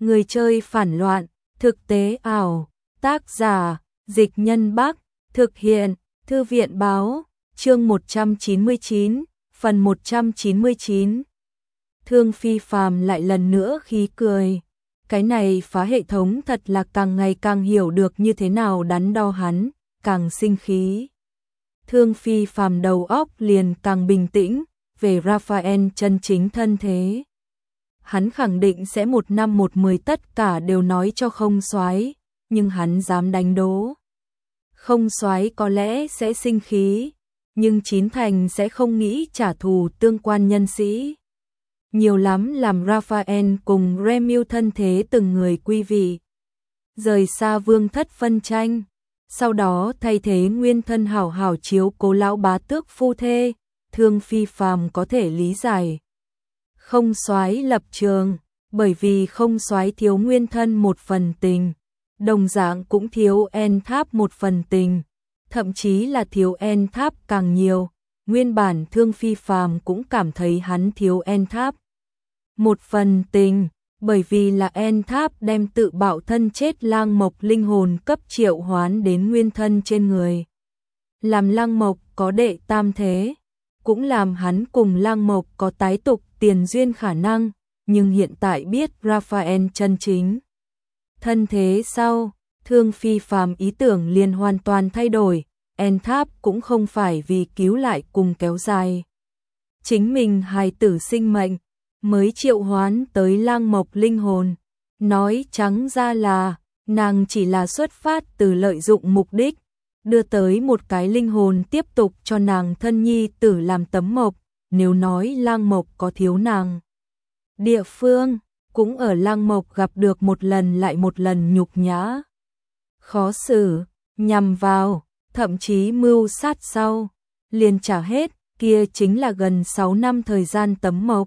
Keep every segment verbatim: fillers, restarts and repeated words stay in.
Người chơi phản loạn, thực tế ảo, tác giả, Dịch Nhân Bắc, thực hiện, Thư viện báo, chương một trăm chín mươi chín, phần một trăm chín mươi chín. Thương Phi Phàm lại lần nữa khí cười. Cái này phá hệ thống thật là càng ngày càng hiểu được như thế nào đắn đo hắn, càng sinh khí. Thương Phi Phàm đầu óc liền càng bình tĩnh, về Raphael chân chính thân thế. Hắn khẳng định sẽ một năm một mười tất cả đều nói cho Không Soái, nhưng hắn dám đánh đố. Không Soái có lẽ sẽ sinh khí, nhưng chín thành sẽ không nghĩ trả thù tương quan nhân sĩ. Nhiều lắm làm Raphael cùng Remiu thân thế từng người quy vị. Rời xa vương thất phân tranh, sau đó thay thế nguyên thân hảo hảo chiếu cố lão bá tước phu thê, Thương Phi Phàm có thể lý giải. Không Soái lập trường, bởi vì Không Soái thiếu nguyên thân một phần tình, đồng dạng cũng thiếu En Tháp một phần tình, thậm chí là thiếu En Tháp càng nhiều. Nguyên bản Thương Phi Phàm cũng cảm thấy hắn thiếu En Tháp một phần tình, bởi vì là En Tháp đem tự bạo thân chết Lang Mộc linh hồn cấp triệu hoán đến nguyên thân trên người. Làm Lang Mộc có đệ tam thế, cũng làm hắn cùng Lang Mộc có tái tục tiền duyên khả năng, nhưng hiện tại biết Raphael chân chính thân thế sau, Thương Phi Phàm ý tưởng liền hoàn toàn thay đổi. En Tháp cũng không phải vì cứu lại cùng kéo dài chính mình hài tử sinh mệnh mới triệu hoán tới Lang Mộc linh hồn. Nói trắng ra là nàng chỉ là xuất phát từ lợi dụng mục đích, đưa tới một cái linh hồn tiếp tục cho nàng thân nhi tử làm tấm mộc. Nếu nói Lang Mộc có thiếu nàng địa phương, cũng ở Lang Mộc gặp được một lần lại một lần nhục nhã, khó xử, nhằm vào, thậm chí mưu sát sau, liền trả hết, kia chính là gần sáu năm thời gian tấm mộc.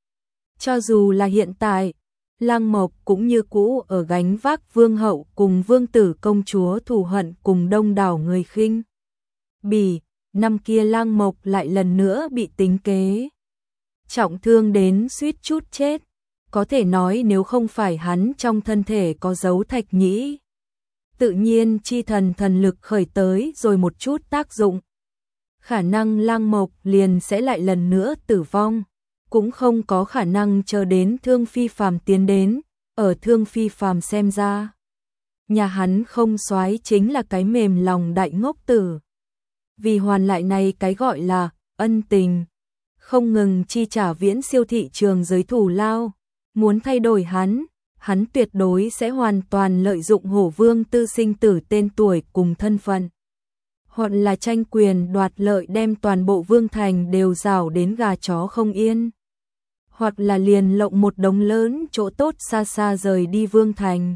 Cho dù là hiện tại, Lang Mộc cũng như cũ ở gánh vác vương hậu cùng vương tử công chúa thù hận cùng đông đảo người khinh bỉ. Năm kia Lang Mộc lại lần nữa bị tính kế, trọng thương đến suýt chút chết. Có thể nói nếu không phải hắn trong thân thể có dấu thạch nhĩ, tự nhiên chi thần thần lực khởi tới rồi một chút tác dụng, khả năng Lang Mộc liền sẽ lại lần nữa tử vong, cũng không có khả năng chờ đến Thương Phi Phàm tiến đến. Ở Thương Phi Phàm xem ra, nhà hắn Không Soái chính là cái mềm lòng đại ngốc tử. Vì hoàn lại này cái gọi là ân tình, không ngừng chi trả viễn siêu thị trường giới thù lao. Muốn thay đổi hắn, hắn tuyệt đối sẽ hoàn toàn lợi dụng Hổ Vương tư sinh tử tên tuổi cùng thân phận, hoặc là tranh quyền đoạt lợi đem toàn bộ vương thành đều rào đến gà chó không yên, hoặc là liền lộng một đống lớn chỗ tốt xa xa rời đi vương thành,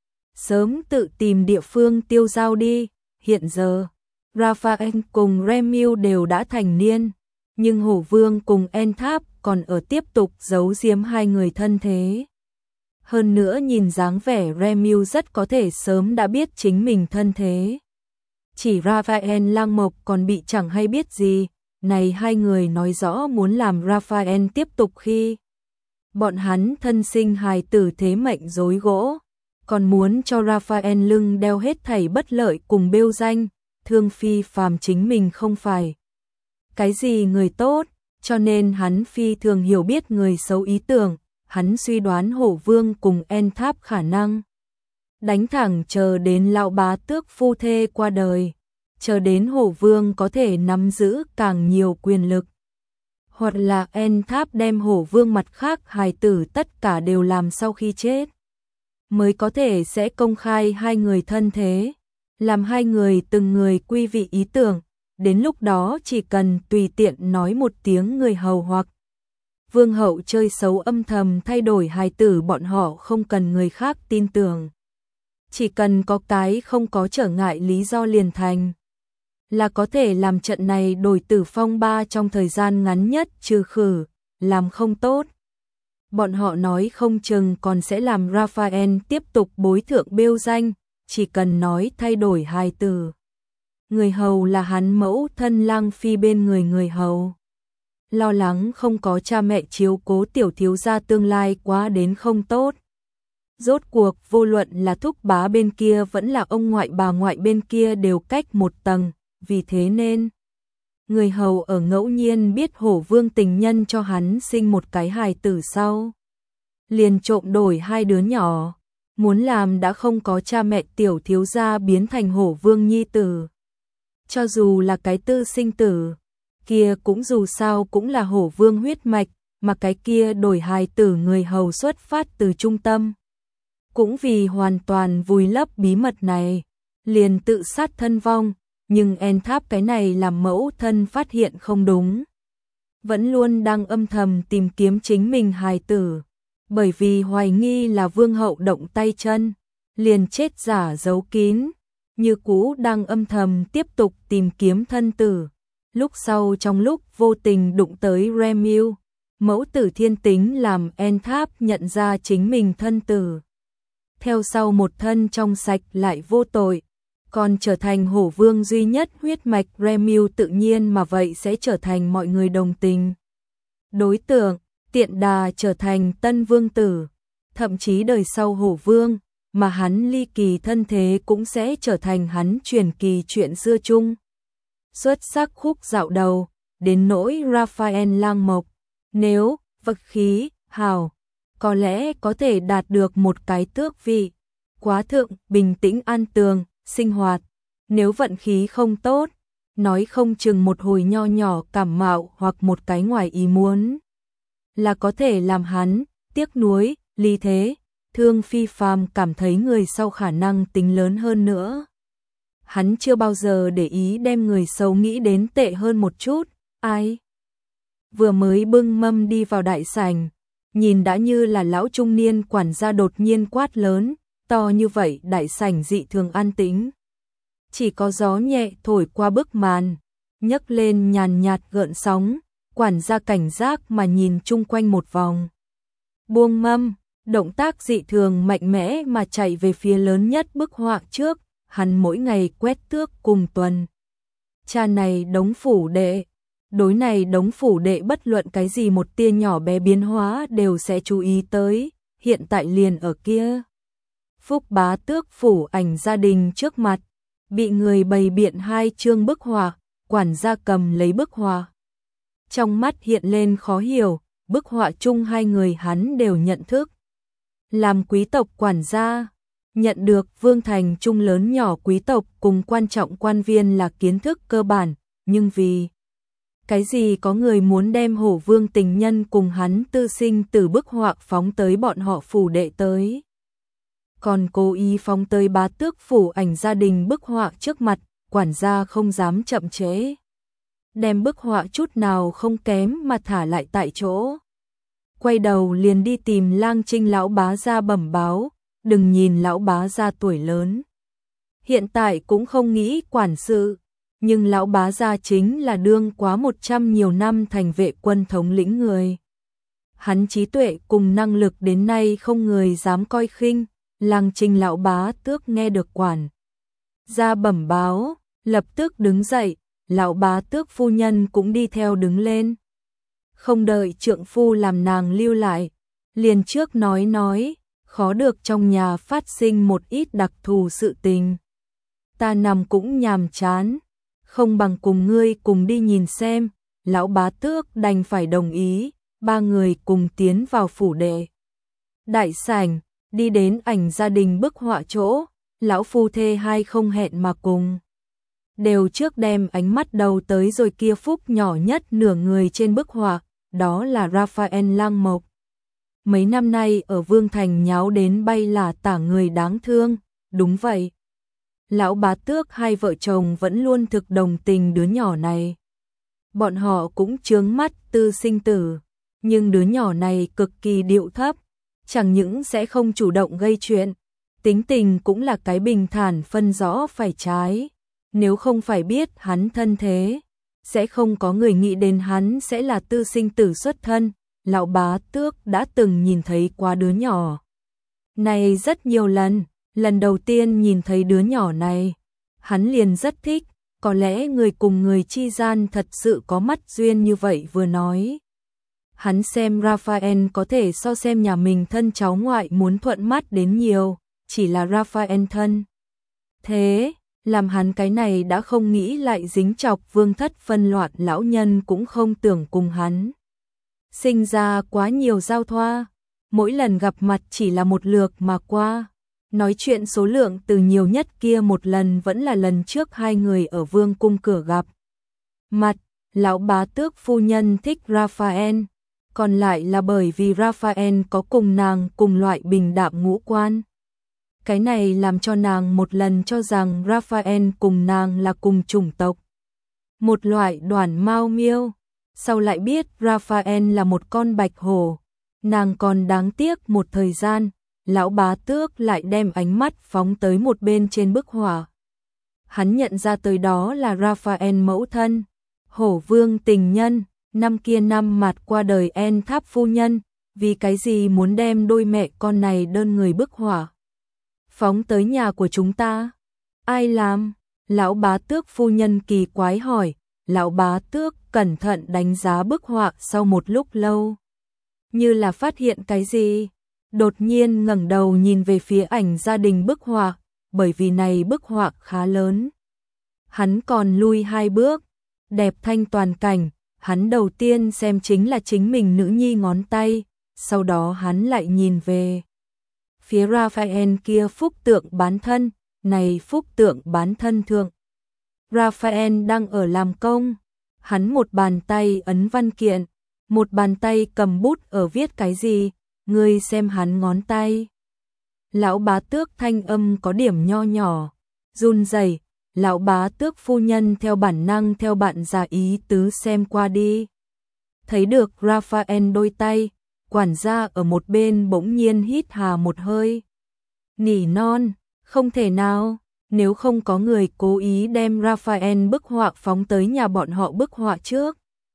sớm tự tìm địa phương tiêu dao đi. Hiện giờ Raphael cùng Remiu đều đã thành niên, nhưng Hổ Vương cùng En Tháp còn ở tiếp tục giấu giếm hai người thân thế. Hơn nữa nhìn dáng vẻ Remiu rất có thể sớm đã biết chính mình thân thế. Chỉ Raphael Lang Mộc còn bị chẳng hay biết gì. Này hai người nói rõ muốn làm Raphael tiếp tục khi bọn hắn thân sinh hài tử thế mệnh rối gỗ, còn muốn cho Raphael lưng đeo hết thảy bất lợi cùng bêu danh. Thương Phi Phàm chính mình không phải cái gì người tốt, cho nên hắn phi thường hiểu biết người xấu ý tưởng. Hắn suy đoán Hổ Vương cùng En Tháp khả năng đánh thẳng chờ đến lão bá tước phu thê qua đời, chờ đến Hổ Vương có thể nắm giữ càng nhiều quyền lực, hoặc là En Tháp đem Hổ Vương mặt khác hài tử tất cả đều làm sau khi chết, mới có thể sẽ công khai hai người thân thế, làm hai người từng người quy vị ý tưởng. Đến lúc đó chỉ cần tùy tiện nói một tiếng người hầu hoặc vương hậu chơi xấu âm thầm thay đổi hài tử, bọn họ không cần người khác tin tưởng. Chỉ cần có cái không có trở ngại lý do liền thành, là có thể làm trận này đổi tử phong ba trong thời gian ngắn nhất trừ khử. Làm không tốt, bọn họ nói không chừng còn sẽ làm Raphael tiếp tục bối thượng bêu danh. Chỉ cần nói thay đổi hài tử, người hầu là hắn mẫu thân Lang Phi bên người người hầu. Lo lắng không có cha mẹ chiếu cố tiểu thiếu gia tương lai quá đến không tốt. Rốt cuộc vô luận là thúc bá bên kia vẫn là ông ngoại bà ngoại bên kia đều cách một tầng, vì thế nên người hầu ở ngẫu nhiên biết Hổ Vương tình nhân cho hắn sinh một cái hài tử sau, liền trộm đổi hai đứa nhỏ, muốn làm đã không có cha mẹ tiểu thiếu gia biến thành Hổ Vương nhi tử. Cho dù là cái tư sinh tử, kia cũng dù sao cũng là Hổ Vương huyết mạch, mà cái kia đổi hài tử người hầu xuất phát từ trung tâm. Cũng vì hoàn toàn vùi lấp bí mật này, liền tự sát thân vong, nhưng En Tháp cái này làm mẫu thân phát hiện không đúng. Vẫn luôn đang âm thầm tìm kiếm chính mình hài tử, bởi vì hoài nghi là vương hậu động tay chân, liền chết giả giấu kín, như cũ đang âm thầm tiếp tục tìm kiếm thân tử. Lúc sau trong lúc vô tình đụng tới Remiel, mẫu tử thiên tính làm En Tháp nhận ra chính mình thân tử. Theo sau một thân trong sạch lại vô tội, còn trở thành Hổ Vương duy nhất huyết mạch Remiel tự nhiên mà vậy sẽ trở thành mọi người đồng tình. Đối tượng, tiện đà trở thành tân vương tử, thậm chí đời sau Hổ Vương, mà hắn ly kỳ thân thế cũng sẽ trở thành hắn truyền kỳ chuyện xưa chung. Xuất sắc khúc dạo đầu, đến nỗi Raphael Lang Mộc, nếu vật khí, hào, có lẽ có thể đạt được một cái tước vị, quá thượng, bình tĩnh an tường, sinh hoạt. Nếu vận khí không tốt, nói không chừng một hồi nho nhỏ cảm mạo hoặc một cái ngoài ý muốn, là có thể làm hắn tiếc nuối, ly thế, thương phi phàm cảm thấy người sau khả năng tính lớn hơn nữa. Hắn chưa bao giờ để ý đem người xấu nghĩ đến tệ hơn một chút, ai? Vừa mới bưng mâm đi vào đại sảnh, nhìn đã như là lão trung niên quản gia đột nhiên quát lớn, to như vậy đại sảnh dị thường an tĩnh. Chỉ có gió nhẹ thổi qua bức màn, nhấc lên nhàn nhạt gợn sóng, quản gia cảnh giác mà nhìn chung quanh một vòng. Buông mâm, động tác dị thường mạnh mẽ mà chạy về phía lớn nhất bức họa trước, hắn mỗi ngày quét tước cùng tuần. Cha này đống phủ đệ, đối này đống phủ đệ bất luận cái gì một tia nhỏ bé biến hóa đều sẽ chú ý tới, hiện tại liền ở kia. Phúc bá tước phủ ảnh gia đình trước mặt, bị người bày biện hai chương bức họa, quản gia cầm lấy bức họa. Trong mắt hiện lên khó hiểu, bức họa chung hai người hắn đều nhận thức. Làm quý tộc quản gia, nhận được vương thành trung lớn nhỏ quý tộc cùng quan trọng quan viên là kiến thức cơ bản, nhưng vì cái gì có người muốn đem Hổ Vương tình nhân cùng hắn tư sinh từ bức họa phóng tới bọn họ phủ đệ tới. Còn cố ý phóng tới bá tước phủ ảnh gia đình bức họa trước mặt, quản gia không dám chậm trễ. Đem bức họa chút nào không kém mà thả lại tại chỗ. Quay đầu liền đi tìm Lang Trinh lão bá gia bẩm báo, đừng nhìn lão bá gia tuổi lớn. Hiện tại cũng không nghĩ quản sự, nhưng lão bá gia chính là đương quá một trăm nhiều năm thành vệ quân thống lĩnh người. Hắn trí tuệ cùng năng lực đến nay không người dám coi khinh. Lang Trinh lão bá tước nghe được quản gia bẩm báo, lập tức đứng dậy, lão bá tước phu nhân cũng đi theo đứng lên. Không đợi trượng phu làm nàng lưu lại, liền trước nói nói, khó được trong nhà phát sinh một ít đặc thù sự tình. Ta nằm cũng nhàm chán, không bằng cùng ngươi cùng đi nhìn xem, lão bá tước đành phải đồng ý, ba người cùng tiến vào phủ đệ. Đại sảnh, đi đến ảnh gia đình bức họa chỗ, lão phu thê hai không hẹn mà cùng. Đều trước đem ánh mắt đầu tới rồi kia phúc nhỏ nhất nửa người trên bức họa, đó là Raphael Lang Mộc. Mấy năm nay ở Vương Thành nháo đến bay là tả người đáng thương, đúng vậy. Lão bá tước hai vợ chồng vẫn luôn thực đồng tình đứa nhỏ này. Bọn họ cũng chướng mắt tư sinh tử, nhưng đứa nhỏ này cực kỳ điệu thấp, chẳng những sẽ không chủ động gây chuyện, tính tình cũng là cái bình thản phân rõ phải trái. Nếu không phải biết hắn thân thế, sẽ không có người nghĩ đến hắn sẽ là tư sinh tử xuất thân. Lão bá tước đã từng nhìn thấy qua đứa nhỏ này rất nhiều lần, lần đầu tiên nhìn thấy đứa nhỏ này, hắn liền rất thích, có lẽ người cùng người chi gian thật sự có mắt duyên như vậy vừa nói. Hắn xem Raphael có thể so xem nhà mình thân cháu ngoại muốn thuận mắt đến nhiều, chỉ là Raphael thân. Thế, làm hắn cái này đã không nghĩ lại dính chọc vương thất phân loạn lão nhân cũng không tưởng cùng hắn. Sinh ra quá nhiều giao thoa, mỗi lần gặp mặt chỉ là một lượt mà qua. Nói chuyện số lượng từ nhiều nhất kia một lần vẫn là lần trước hai người ở vương cung cửa gặp mặt, lão bá tước phu nhân thích Raphael, còn lại là bởi vì Raphael có cùng nàng cùng loại bình đạm ngũ quan. Cái này làm cho nàng một lần cho rằng Raphael cùng nàng là cùng chủng tộc, một loại đoản mao miêu, sau lại biết Raphael là một con bạch hổ, nàng còn đáng tiếc một thời gian, lão bá tước lại đem ánh mắt phóng tới một bên trên bức họa. Hắn nhận ra tới đó là Raphael mẫu thân, hổ vương tình nhân, năm kia năm mặt qua đời En Tháp phu nhân, vì cái gì muốn đem đôi mẹ con này đơn người bức họa phóng tới nhà của chúng ta? Ai làm? Lão bá tước phu nhân kỳ quái hỏi. Lão bá tước cẩn thận đánh giá bức họa sau một lúc lâu, như là phát hiện cái gì, đột nhiên ngẩng đầu nhìn về phía ảnh gia đình bức họa, bởi vì này bức họa khá lớn. Hắn còn lui hai bước, đẹp thanh toàn cảnh, hắn đầu tiên xem chính là chính mình nữ nhi ngón tay, sau đó hắn lại nhìn về phía Raphael kia phúc tượng bán thân, này phúc tượng bán thân thượng. Raphael đang ở làm công, hắn một bàn tay ấn văn kiện, một bàn tay cầm bút ở viết cái gì, ngươi xem hắn ngón tay. Lão bá tước thanh âm có điểm nho nhỏ, run rẩy, lão bá tước phu nhân theo bản năng theo bạn già ý tứ xem qua đi. Thấy được Raphael đôi tay, quản gia ở một bên bỗng nhiên hít hà một hơi. Nỉ non, không thể nào, nếu không có người cố ý đem Raphael bức họa phóng tới nhà bọn họ bức họa trước.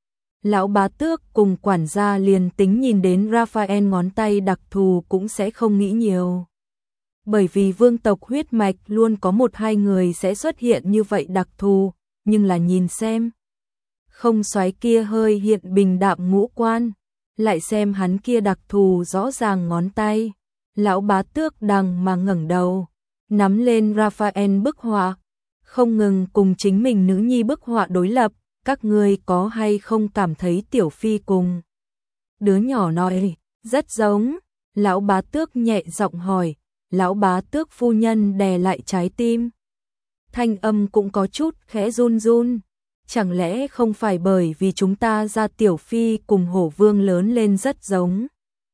Lão bá tước cùng quản gia liền tính nhìn đến Raphael ngón tay đặc thù cũng sẽ không nghĩ nhiều. Bởi vì vương tộc huyết mạch luôn có một hai người sẽ xuất hiện như vậy đặc thù, nhưng là nhìn xem. Không xoáy kia hơi hiện bình đạm ngũ quan, lại xem hắn kia đặc thù rõ ràng ngón tay. Lão bá tước đằng mà ngẩng đầu, nắm lên Raphael bức họa, không ngừng cùng chính mình nữ nhi bức họa đối lập, các ngươi có hay không cảm thấy tiểu phi cùng đứa nhỏ nói rất giống? Lão bá tước nhẹ giọng hỏi, lão bá tước phu nhân đè lại trái tim. Thanh âm cũng có chút khẽ run run, chẳng lẽ không phải bởi vì chúng ta ra tiểu phi cùng hổ vương lớn lên rất giống?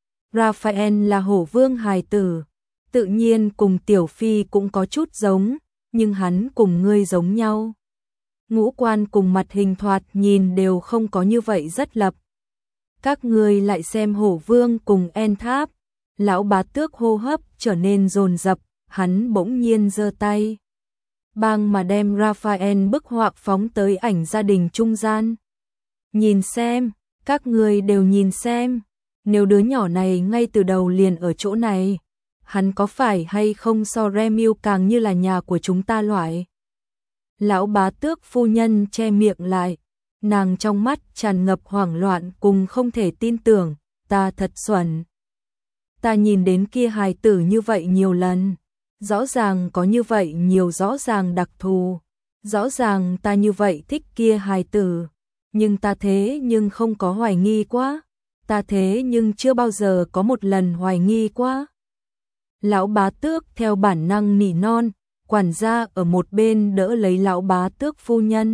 Raphael là hổ vương hài tử, tự nhiên cùng tiểu phi cũng có chút giống, nhưng hắn cùng ngươi giống nhau. Ngũ quan cùng mặt hình thoạt nhìn đều không có như vậy rất lập. Các ngươi lại xem hổ vương cùng En Tháp, lão bá tước hô hấp trở nên dồn dập, hắn bỗng nhiên giơ tay, bang mà đem Raphael bức họa phóng tới ảnh gia đình trung gian. Nhìn xem, các ngươi đều nhìn xem, nếu đứa nhỏ này ngay từ đầu liền ở chỗ này, hắn có phải hay không so Remiu càng như là nhà của chúng ta loại? Lão bá tước phu nhân che miệng lại, nàng trong mắt tràn ngập hoảng loạn cùng không thể tin tưởng, ta thật xuẩn. Ta nhìn đến kia hài tử như vậy nhiều lần, rõ ràng có như vậy nhiều rõ ràng đặc thù, rõ ràng ta như vậy thích kia hài tử, nhưng ta thế nhưng không có hoài nghi quá, ta thế nhưng chưa bao giờ có một lần hoài nghi quá. Lão bá tước theo bản năng nỉ non, quản gia ở một bên đỡ lấy lão bá tước phu nhân.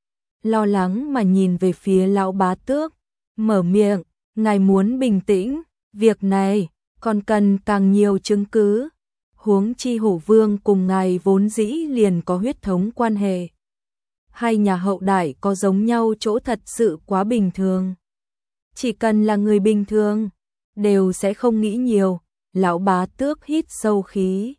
Lo lắng mà nhìn về phía lão bá tước, mở miệng, ngài muốn bình tĩnh, việc này còn cần càng nhiều chứng cứ. Huống chi hổ vương cùng ngài vốn dĩ liền có huyết thống quan hệ. Hai nhà hậu đại có giống nhau chỗ thật sự quá bình thường. Chỉ cần là người bình thường, đều sẽ không nghĩ nhiều. Lão bá tước hít sâu khí.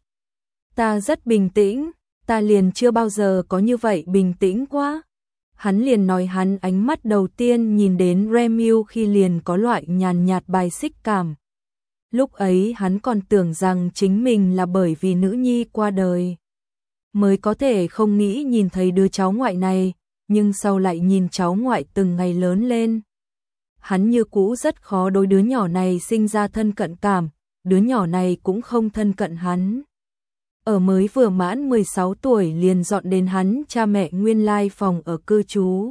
Ta rất bình tĩnh, ta liền chưa bao giờ có như vậy bình tĩnh quá. Hắn liền nói hắn ánh mắt đầu tiên nhìn đến Remiu khi liền có loại nhàn nhạt bài xích cảm. Lúc ấy hắn còn tưởng rằng chính mình là bởi vì nữ nhi qua đời mới có thể không nghĩ nhìn thấy đứa cháu ngoại này, nhưng sau lại nhìn cháu ngoại từng ngày lớn lên. hắn như cũ rất khó đối đứa nhỏ này sinh ra thân cận cảm, đứa nhỏ này cũng không thân cận hắn. Ở mới vừa mãn mười sáu tuổi liền dọn đến hắn cha mẹ nguyên lai phòng ở cư trú.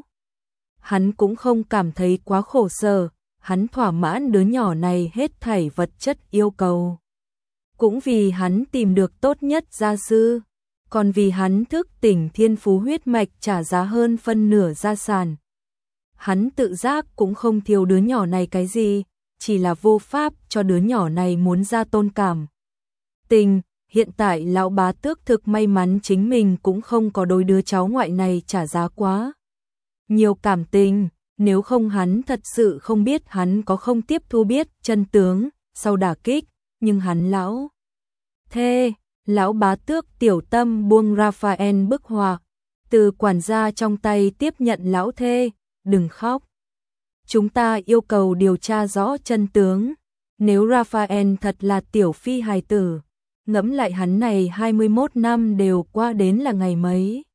Hắn cũng không cảm thấy quá khổ sở, hắn thỏa mãn đứa nhỏ này hết thảy vật chất yêu cầu. Cũng vì hắn tìm được tốt nhất gia sư, còn vì hắn thức tỉnh thiên phú huyết mạch trả giá hơn phân nửa gia sản. Hắn tự giác cũng không thiếu đứa nhỏ này cái gì, chỉ là vô pháp cho đứa nhỏ này muốn ra tôn cảm tình. Hiện tại lão bá tước thực may mắn chính mình cũng không có đối đứa cháu ngoại này trả giá quá nhiều cảm tình, nếu không hắn thật sự không biết hắn có không tiếp thu biết chân tướng sau đả kích, nhưng hắn lão thê, lão bá tước tiểu tâm buông Raphael bức họa, từ quản gia trong tay tiếp nhận lão thê, đừng khóc. Chúng ta yêu cầu điều tra rõ chân tướng, nếu Raphael thật là tiểu phi hài tử, ngẫm lại hắn này hai mươi mốt năm đều qua đến là ngày mấy.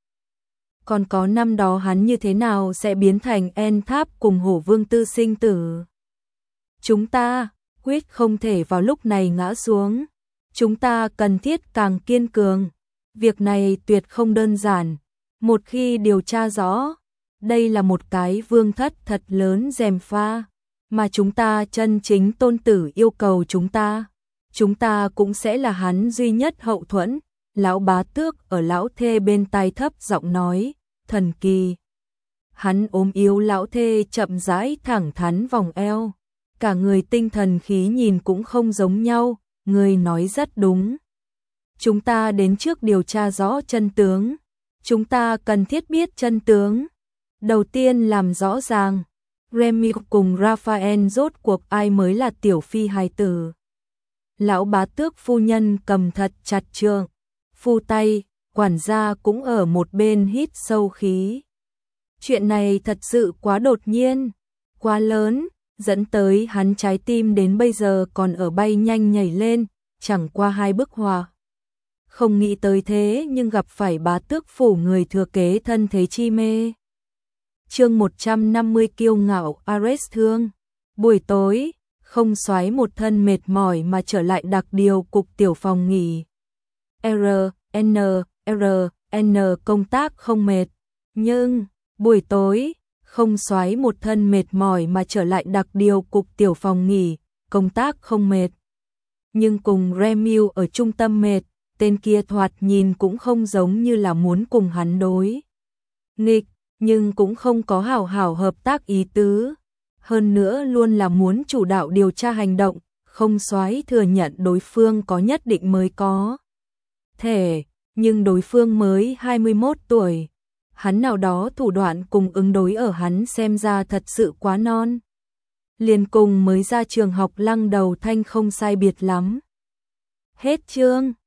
Còn có năm đó hắn như thế nào sẽ biến thành En Tháp cùng Hổ Vương Tư sinh tử. Chúng ta quyết không thể vào lúc này ngã xuống. Chúng ta cần thiết càng kiên cường. Việc này tuyệt không đơn giản. Một khi điều tra rõ, đây là một cái vương thất thật lớn gièm pha, mà chúng ta chân chính tôn tử yêu cầu chúng ta. Chúng ta cũng sẽ là hắn duy nhất hậu thuẫn. Lão bá tước ở lão thê bên tai thấp giọng nói, thần kỳ. Hắn ôm yếu lão thê chậm rãi thẳng thắn vòng eo. Cả người tinh thần khí nhìn cũng không giống nhau, người nói rất đúng. Chúng ta đến trước điều tra rõ chân tướng. Chúng ta cần thiết biết chân tướng. Đầu tiên làm rõ ràng, Remy cùng Raphael rốt cuộc ai mới là tiểu phi hài tử. Lão bá tước phu nhân cầm thật chặt trượng, phu tay, quản gia cũng ở một bên hít sâu khí. Chuyện này thật sự quá đột nhiên, quá lớn, dẫn tới hắn trái tim đến bây giờ còn ở bay nhanh nhảy lên, chẳng qua hai bức họa. Không nghĩ tới thế nhưng gặp phải bá tước phủ người thừa kế thân thế chi mê. Chương một trăm năm mươi kiêu ngạo Ares thương. Buổi tối, không soái một thân mệt mỏi mà trở lại đặc điều cục tiểu phòng nghỉ. R, N, R, N công tác không mệt. Nhưng, buổi tối, không soái một thân mệt mỏi mà trở lại đặc điều cục tiểu phòng nghỉ, công tác không mệt. Nhưng cùng Remy ở trung tâm mệt, tên kia thoạt nhìn cũng không giống như là muốn cùng hắn đối nghịch, nhưng cũng không có hảo hảo hợp tác ý tứ. Hơn nữa luôn là muốn chủ đạo điều tra hành động, không soái thừa nhận đối phương có nhất định mới có thể, nhưng đối phương mới hai mươi mốt tuổi. Hắn nào đó thủ đoạn cùng ứng đối ở hắn xem ra thật sự quá non. Liền cùng mới ra trường học lăng đầu thanh không sai biệt lắm. Hết chương.